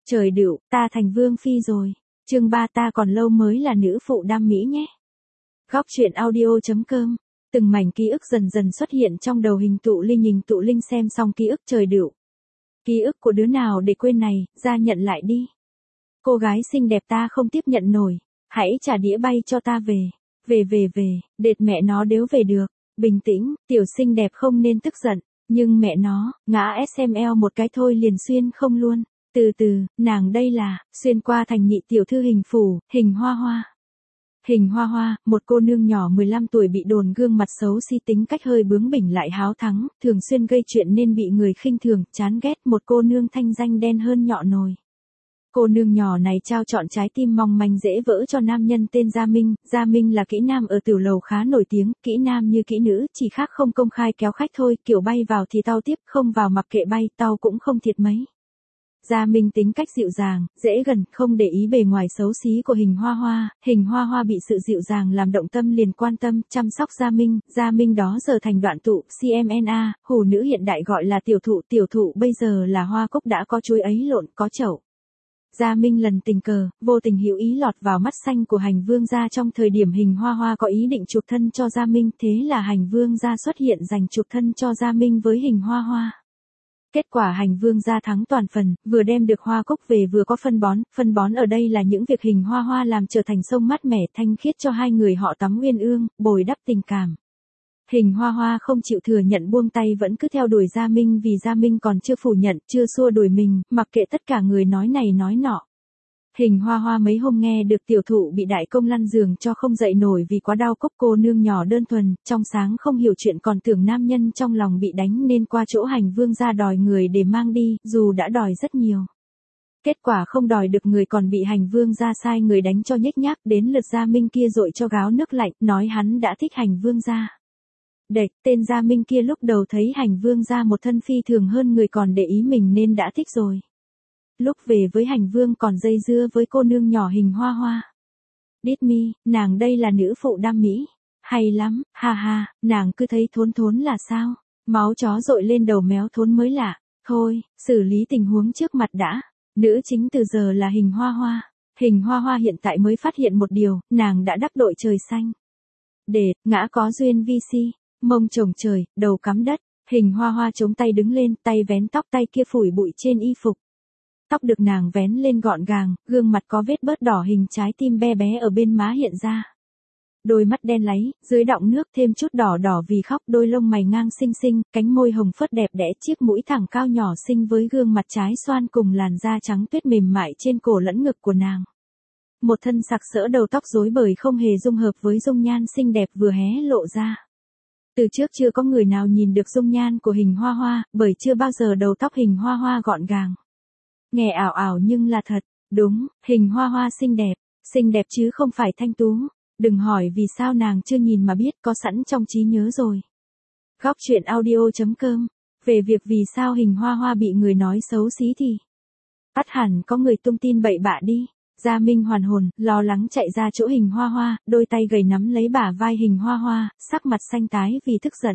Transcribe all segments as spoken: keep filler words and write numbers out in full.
Trời đựu, ta thành vương phi rồi. Chương ba ta còn lâu mới là nữ phụ đam mỹ nhé. Góc truyện audio.com. Từng mảnh ký ức dần dần xuất hiện trong đầu Hình Tụ Linh. Hình Tụ Linh xem xong ký ức trời đựu. Ký ức của đứa nào để quên này, ra nhận lại đi. Cô gái xinh đẹp ta không tiếp nhận nổi. Hãy trả đĩa bay cho ta về. Về về về, đệt mẹ nó đếu về được. Bình tĩnh, tiểu xinh đẹp không nên tức giận. Nhưng mẹ nó, ngã ét em lờ một cái thôi liền xuyên không luôn. Từ từ, nàng đây là, xuyên qua thành nhị tiểu thư Hình Phủ, Hình Hoa Hoa. Hình Hoa Hoa, một cô nương nhỏ mười lăm tuổi bị đồn gương mặt xấu xí, tính cách hơi bướng bỉnh lại háo thắng, thường xuyên gây chuyện nên bị người khinh thường, chán ghét, một cô nương thanh danh đen hơn nhọ nồi. Cô nương nhỏ này trao chọn trái tim mong manh dễ vỡ cho nam nhân tên Gia Minh. Gia Minh là kỹ nam ở tiểu lầu khá nổi tiếng, kỹ nam như kỹ nữ, chỉ khác không công khai kéo khách thôi, kiểu bay vào thì tao tiếp, không vào mặc kệ bay, tao cũng không thiệt mấy. Gia Minh tính cách dịu dàng, dễ gần, không để ý bề ngoài xấu xí của Hình Hoa Hoa. Hình Hoa Hoa bị sự dịu dàng làm động tâm liền quan tâm, chăm sóc Gia Minh. Gia Minh đó giờ thành đoạn tụ, xê em en a, hủ nữ hiện đại gọi là tiểu thụ. Tiểu thụ bây giờ là hoa cúc đã có chuối ấy lộn, có chậu. Gia Minh lần tình cờ, vô tình hữu ý lọt vào mắt xanh của Hành Vương gia trong thời điểm Hình Hoa Hoa có ý định chuộc thân cho Gia Minh, thế là Hành Vương gia xuất hiện giành chuộc thân cho Gia Minh với Hình Hoa Hoa. Kết quả Hành Vương gia thắng toàn phần, vừa đem được hoa cúc về vừa có phân bón. Phân bón ở đây là những việc Hình Hoa Hoa làm trở thành sông mát mẻ thanh khiết cho hai người họ tắm uyên ương, bồi đắp tình cảm. Hình Hoa Hoa không chịu thừa nhận, buông tay vẫn cứ theo đuổi Gia Minh, vì Gia Minh còn chưa phủ nhận, chưa xua đuổi mình, mặc kệ tất cả người nói này nói nọ. Hình Hoa Hoa mấy hôm nghe được tiểu thụ bị đại công lăn giường cho không dậy nổi vì quá đau cốc. Cô nương nhỏ đơn thuần, trong sáng không hiểu chuyện, còn tưởng nam nhân trong lòng bị đánh nên qua chỗ Hành Vương gia đòi người để mang đi, dù đã đòi rất nhiều. Kết quả không đòi được người còn bị Hành Vương gia sai người đánh cho nhếch nhác, đến lượt Gia Minh kia dội cho gáo nước lạnh, nói hắn đã thích Hành Vương gia. Đệch, tên Gia Minh kia lúc đầu thấy Hành Vương gia một thân phi thường hơn người còn để ý mình nên đã thích rồi. Lúc về với Hành Vương còn dây dưa với cô nương nhỏ Hình Hoa Hoa. Đít mi, nàng đây là nữ phụ đam mỹ. Hay lắm, ha ha, nàng cứ thấy thốn thốn là sao? Máu chó dội lên đầu méo thốn mới lạ. Thôi, xử lý tình huống trước mặt đã. Nữ chính từ giờ là Hình Hoa Hoa. Hình Hoa Hoa hiện tại mới phát hiện một điều, nàng đã đắc đội trời xanh. Để, ngã có duyên vi si, mông chồng trời, đầu cắm đất. Hình Hoa Hoa chống tay đứng lên, tay vén tóc, tay kia phủi bụi trên y phục. Tóc được nàng vén lên gọn gàng, gương mặt có vết bớt đỏ hình trái tim bé bé ở bên má hiện ra. Đôi mắt đen láy, dưới đọng nước thêm chút đỏ đỏ vì khóc, đôi lông mày ngang xinh xinh, cánh môi hồng phớt đẹp đẽ, chiếc mũi thẳng cao nhỏ xinh với gương mặt trái xoan cùng làn da trắng tuyết mềm mại trên cổ lẫn ngực của nàng. Một thân sặc sỡ, đầu tóc rối bời không hề dung hợp với dung nhan xinh đẹp vừa hé lộ ra. Từ trước chưa có người nào nhìn được dung nhan của Hình Hoa Hoa, bởi chưa bao giờ đầu tóc Hình Hoa Hoa gọn gàng. Nghe ảo ảo nhưng là thật, đúng, Hình Hoa Hoa xinh đẹp, xinh đẹp chứ không phải thanh tú. Đừng hỏi vì sao nàng chưa nhìn mà biết, có sẵn trong trí nhớ rồi. Góc truyện audio.com. Về việc vì sao Hình Hoa Hoa bị người nói xấu xí thì ắt hẳn có người tung tin bậy bạ đi. Gia Minh hoàn hồn, lo lắng chạy ra chỗ Hình Hoa Hoa, đôi tay gầy nắm lấy bả vai Hình Hoa Hoa, sắc mặt xanh tái vì tức giận.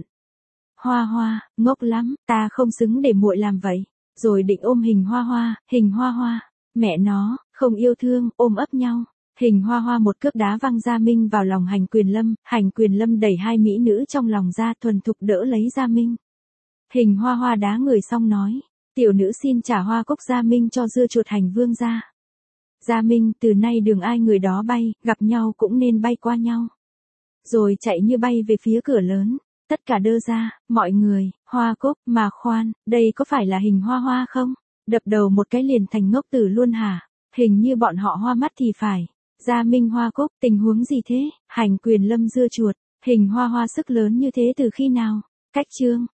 Hoa Hoa, ngốc lắm, ta không xứng để muội làm vậy. Rồi định ôm Hình Hoa Hoa, Hình Hoa Hoa, mẹ nó, không yêu thương, ôm ấp nhau. Hình Hoa Hoa một cước đá văng Gia Minh vào lòng Hành Quyền Lâm, Hành Quyền Lâm đẩy hai mỹ nữ trong lòng ra, thuần thục đỡ lấy Gia Minh. Hình Hoa Hoa đá người xong nói, tiểu nữ xin trả hoa cúc Gia Minh cho dưa chuột Hành Vương gia. Gia Minh, từ nay đường ai người đó bay, gặp nhau cũng nên bay qua nhau. Rồi chạy như bay về phía cửa lớn. Tất cả đơ ra, mọi người, hoa cúc, mà khoan, đây có phải là Hình Hoa Hoa không? Đập đầu một cái liền thành ngốc tử luôn hả? Hình như bọn họ hoa mắt thì phải. Gia Minh hoa cúc, tình huống gì thế? Hành Quyền Lâm dưa chuột, Hình Hoa Hoa sức lớn như thế từ khi nào? Cách chương.